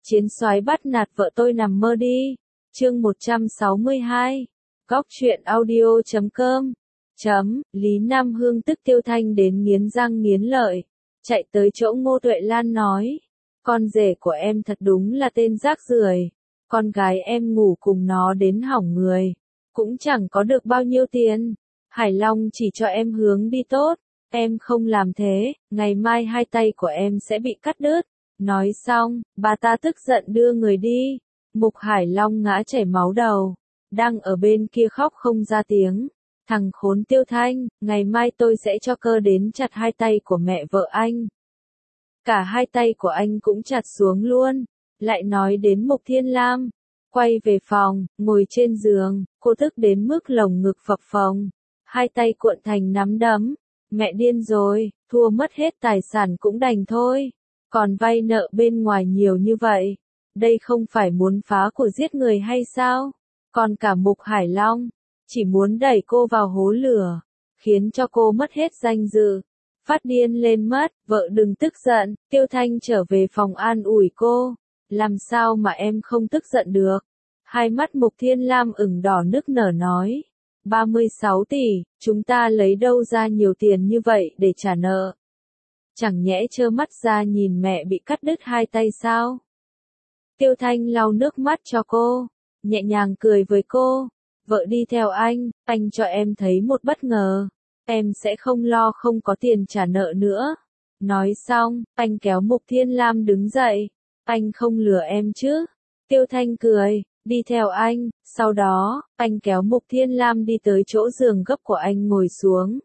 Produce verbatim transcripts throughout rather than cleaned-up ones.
Chiến soái bắt nạt vợ tôi nằm mơ đi. Chương một trăm sáu mươi hai. Góc truyện audio chấm com. Chấm, Lý Nam Hương tức Tiêu Thanh đến nghiến răng nghiến lợi. Chạy tới chỗ Ngô Tuệ Lan nói. Con rể của em thật đúng là tên rác rưởi. Con gái em ngủ cùng nó đến hỏng người. Cũng chẳng có được bao nhiêu tiền. Hải Long chỉ cho em hướng đi tốt. Em không làm thế, ngày mai hai tay của em sẽ bị cắt đứt. Nói xong, bà ta tức giận đưa người đi. Mục Hải Long ngã chảy máu đầu. Đang ở bên kia khóc không ra tiếng. Thằng khốn Tiêu Thanh, ngày mai tôi sẽ cho cơ đến chặt hai tay của mẹ vợ anh. Cả hai tay của anh cũng chặt xuống luôn. Lại nói đến Mục Thiên Lam. Quay về phòng, ngồi trên giường, cô tức đến mức lồng ngực phập phồng. Hai tay cuộn thành nắm đấm. Mẹ điên rồi, thua mất hết tài sản cũng đành thôi. Còn vay nợ bên ngoài nhiều như vậy. Đây không phải muốn phá của giết người hay sao? Còn cả Mục Hải Long, chỉ muốn đẩy cô vào hố lửa, khiến cho cô mất hết danh dự. Phát điên lên mất, vợ đừng tức giận, Tiêu Thanh trở về phòng an ủi cô. Làm sao mà em không tức giận được? Hai mắt Mục Thiên Lam ửng đỏ nức nở nói. ba mươi sáu tỷ, chúng ta lấy đâu ra nhiều tiền như vậy để trả nợ? Chẳng nhẽ trơ mắt ra nhìn mẹ bị cắt đứt hai tay sao? Tiêu Thanh lau nước mắt cho cô, nhẹ nhàng cười với cô. Vợ đi theo anh, anh cho em thấy một bất ngờ. Em sẽ không lo không có tiền trả nợ nữa. Nói xong, anh kéo Mục Thiên Lam đứng dậy. Anh không lừa em chứ? Tiêu Thanh cười, đi theo anh. Sau đó, anh kéo Mục Thiên Lam đi tới chỗ giường gấp của anh ngồi xuống.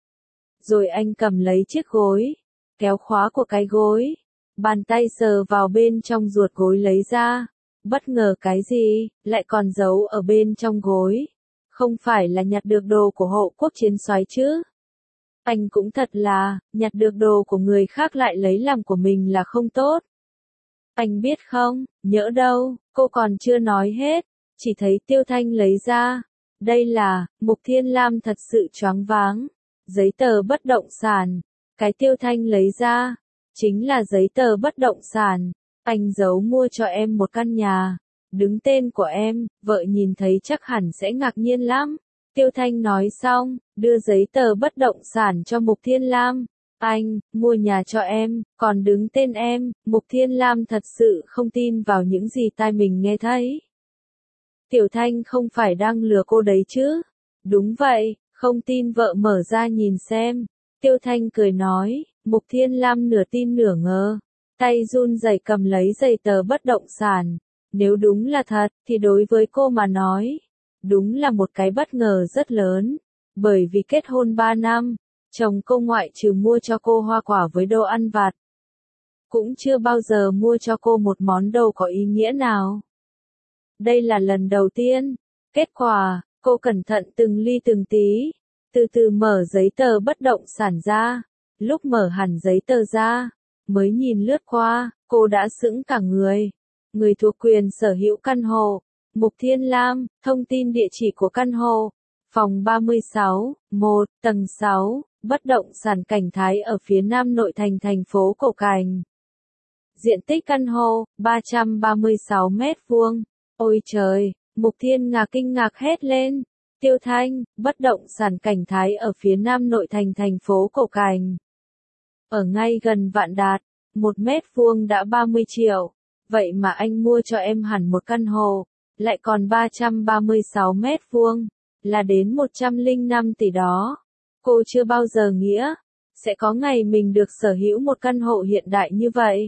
Rồi anh cầm lấy chiếc gối, kéo khóa của cái gối. Bàn tay sờ vào bên trong ruột gối lấy ra. Bất ngờ cái gì, lại còn giấu ở bên trong gối. Không phải là nhặt được đồ của Hộ Quốc chiến soái chứ? Anh cũng thật là, nhặt được đồ của người khác lại lấy làm của mình là không tốt. Anh biết không, nhỡ đâu, cô còn chưa nói hết. Chỉ thấy Tiêu Thanh lấy ra. Đây là, Mục Thiên Lam thật sự choáng váng. Giấy tờ bất động sản. Cái Tiêu Thanh lấy ra, chính là giấy tờ bất động sản. Anh giấu mua cho em một căn nhà. Đứng tên của em, vợ nhìn thấy chắc hẳn sẽ ngạc nhiên lắm. Tiêu Thanh nói xong, đưa giấy tờ bất động sản cho Mục Thiên Lam. Anh, mua nhà cho em, còn đứng tên em. Mục Thiên Lam thật sự không tin vào những gì tai mình nghe thấy. Tiểu Thanh không phải đang lừa cô đấy chứ? Đúng vậy, không tin vợ mở ra nhìn xem. Tiêu Thanh cười nói. Mục Thiên Lam nửa tin nửa ngờ. Tay run rẩy cầm lấy giấy tờ bất động sản. Nếu đúng là thật, thì đối với cô mà nói, đúng là một cái bất ngờ rất lớn. Bởi vì kết hôn ba năm, chồng cô ngoại trừ mua cho cô hoa quả với đồ ăn vặt, cũng chưa bao giờ mua cho cô một món đồ có ý nghĩa nào. Đây là lần đầu tiên. Kết quả, cô cẩn thận từng ly từng tí, từ từ mở giấy tờ bất động sản ra. Lúc mở hẳn giấy tờ ra, mới nhìn lướt qua, cô đã sững cả người. Người thuộc quyền sở hữu căn hộ. Mục Thiên Lam, thông tin địa chỉ của căn hộ. Phòng ba mươi sáu, một, tầng sáu, bất động sản Cảnh Thái ở phía nam nội thành thành phố Cổ Cảnh. Diện tích căn hộ, ba trăm ba mươi sáu mét vuông. Ôi trời, Mục Thiên ngạc kinh ngạc hét lên. Tiêu Thanh, bất động sản Cảnh Thái ở phía nam nội thành thành phố Cổ Cảnh. Ở ngay gần Vạn Đạt, một mét vuông đã ba mươi triệu. Vậy mà anh mua cho em hẳn một căn hộ, lại còn ba trăm ba mươi sáu mét vuông, là đến một trăm lẻ năm tỷ đó. Cô chưa bao giờ nghĩ sẽ có ngày mình được sở hữu một căn hộ hiện đại như vậy.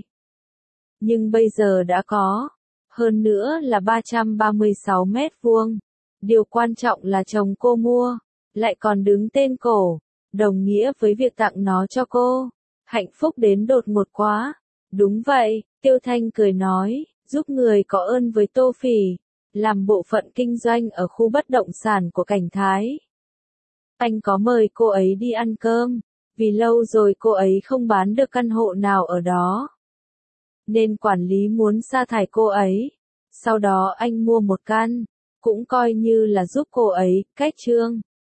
Nhưng bây giờ đã có. Hơn nữa là ba trăm ba mươi sáu mét vuông. Điều quan trọng là chồng cô mua, lại còn đứng tên cổ, đồng nghĩa với việc tặng nó cho cô. Hạnh phúc đến đột ngột quá. Đúng vậy, Tiêu Thanh cười nói, giúp người có ơn với Tô Phỉ, làm bộ phận kinh doanh ở khu bất động sản của Cảnh Thái. Anh có mời cô ấy đi ăn cơm, vì lâu rồi cô ấy không bán được căn hộ nào ở đó. Nên quản lý muốn sa thải cô ấy. Sau đó anh mua một căn, cũng coi như là giúp cô ấy, cách trương.